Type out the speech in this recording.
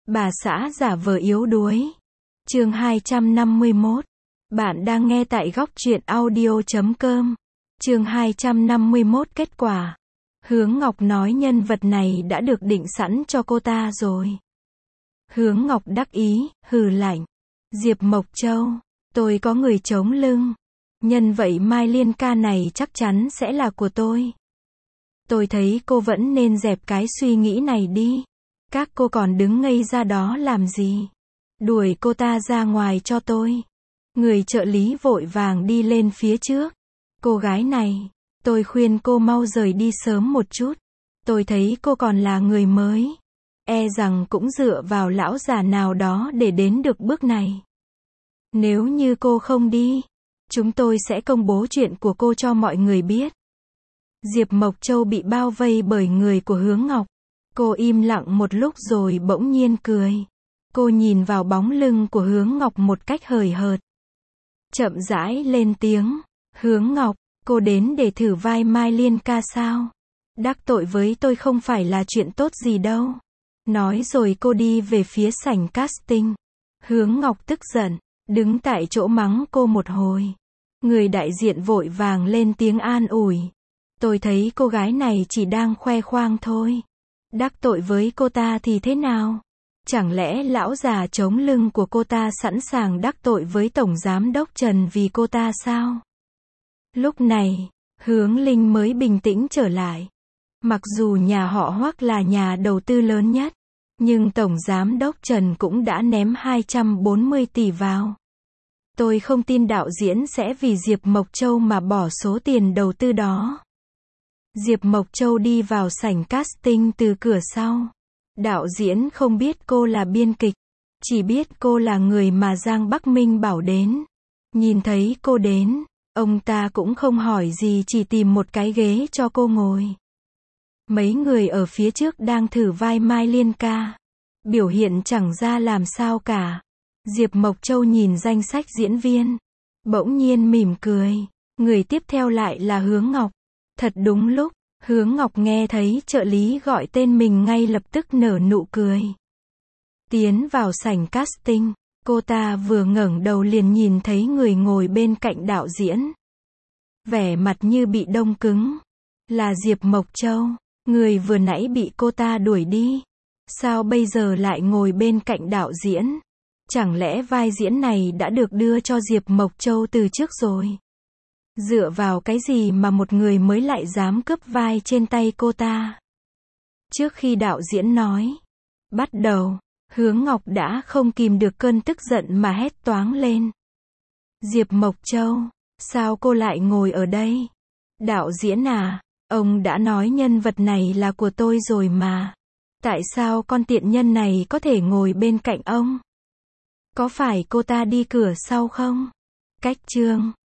Bà xã giả vờ yếu đuối. Chương 251. Bạn đang nghe tại góc truyện audio.com. Chương 251 kết quả. Hướng Ngọc nói nhân vật này đã được định sẵn cho cô ta rồi. Hướng Ngọc đắc ý, hừ lạnh. Diệp Mộc Châu, tôi có người chống lưng. Nhân vậy Mai Liên ca này chắc chắn sẽ là của tôi. Tôi thấy cô vẫn nên dẹp cái suy nghĩ này đi. Các cô còn đứng ngây ra đó làm gì? Đuổi cô ta ra ngoài cho tôi. Người trợ lý vội vàng đi lên phía trước. Cô gái này, tôi khuyên cô mau rời đi sớm một chút. Tôi thấy cô còn là người mới. E rằng cũng dựa vào lão già nào đó để đến được bước này. Nếu như cô không đi, chúng tôi sẽ công bố chuyện của cô cho mọi người biết. Diệp Mộc Châu bị bao vây bởi người của Hướng Ngọc. Cô im lặng một lúc rồi bỗng nhiên cười. Cô nhìn vào bóng lưng của Hướng Ngọc một cách hời hợt. Chậm rãi lên tiếng. Hướng Ngọc, cô đến để thử vai Mai Liên ca sao? Đắc tội với tôi không phải là chuyện tốt gì đâu. Nói rồi cô đi về phía sảnh casting. Hướng Ngọc tức giận, đứng tại chỗ mắng cô một hồi. Người đại diện vội vàng lên tiếng an ủi. Tôi thấy cô gái này chỉ đang khoe khoang thôi. Đắc tội với cô ta thì thế nào? Chẳng lẽ lão già chống lưng của cô ta sẵn sàng đắc tội với Tổng Giám đốc Trần vì cô ta sao? Lúc này, Hướng Linh mới bình tĩnh trở lại. Mặc dù nhà họ Hoắc là nhà đầu tư lớn nhất, nhưng Tổng Giám đốc Trần cũng đã ném 240 tỷ vào. Tôi không tin đạo diễn sẽ vì Diệp Mộc Châu mà bỏ số tiền đầu tư đó. Diệp Mộc Châu đi vào sảnh casting từ cửa sau. Đạo diễn không biết cô là biên kịch, chỉ biết cô là người mà Giang Bắc Minh bảo đến. Nhìn thấy cô đến, ông ta cũng không hỏi gì, chỉ tìm một cái ghế cho cô ngồi. Mấy người ở phía trước đang thử vai Mai Liên ca. Biểu hiện chẳng ra làm sao cả. Diệp Mộc Châu nhìn danh sách diễn viên, bỗng nhiên mỉm cười. Người tiếp theo lại là Hướng Ngọc. Thật đúng lúc, Hướng Ngọc nghe thấy trợ lý gọi tên mình ngay lập tức nở nụ cười. Tiến vào sảnh casting, cô ta vừa ngẩng đầu liền nhìn thấy người ngồi bên cạnh đạo diễn. Vẻ mặt như bị đông cứng. Là Diệp Mộc Châu, người vừa nãy bị cô ta đuổi đi. Sao bây giờ lại ngồi bên cạnh đạo diễn? Chẳng lẽ vai diễn này đã được đưa cho Diệp Mộc Châu từ trước rồi? Dựa vào cái gì mà một người mới lại dám cướp vai trên tay cô ta? Trước khi đạo diễn nói bắt đầu, Hướng Ngọc đã không kìm được cơn tức giận mà hét toáng lên. Diệp Mộc Châu, sao cô lại ngồi ở đây? Đạo diễn à, ông đã nói nhân vật này là của tôi rồi mà. Tại sao con tiện nhân này có thể ngồi bên cạnh ông? Có phải cô ta đi cửa sau không? Cách chương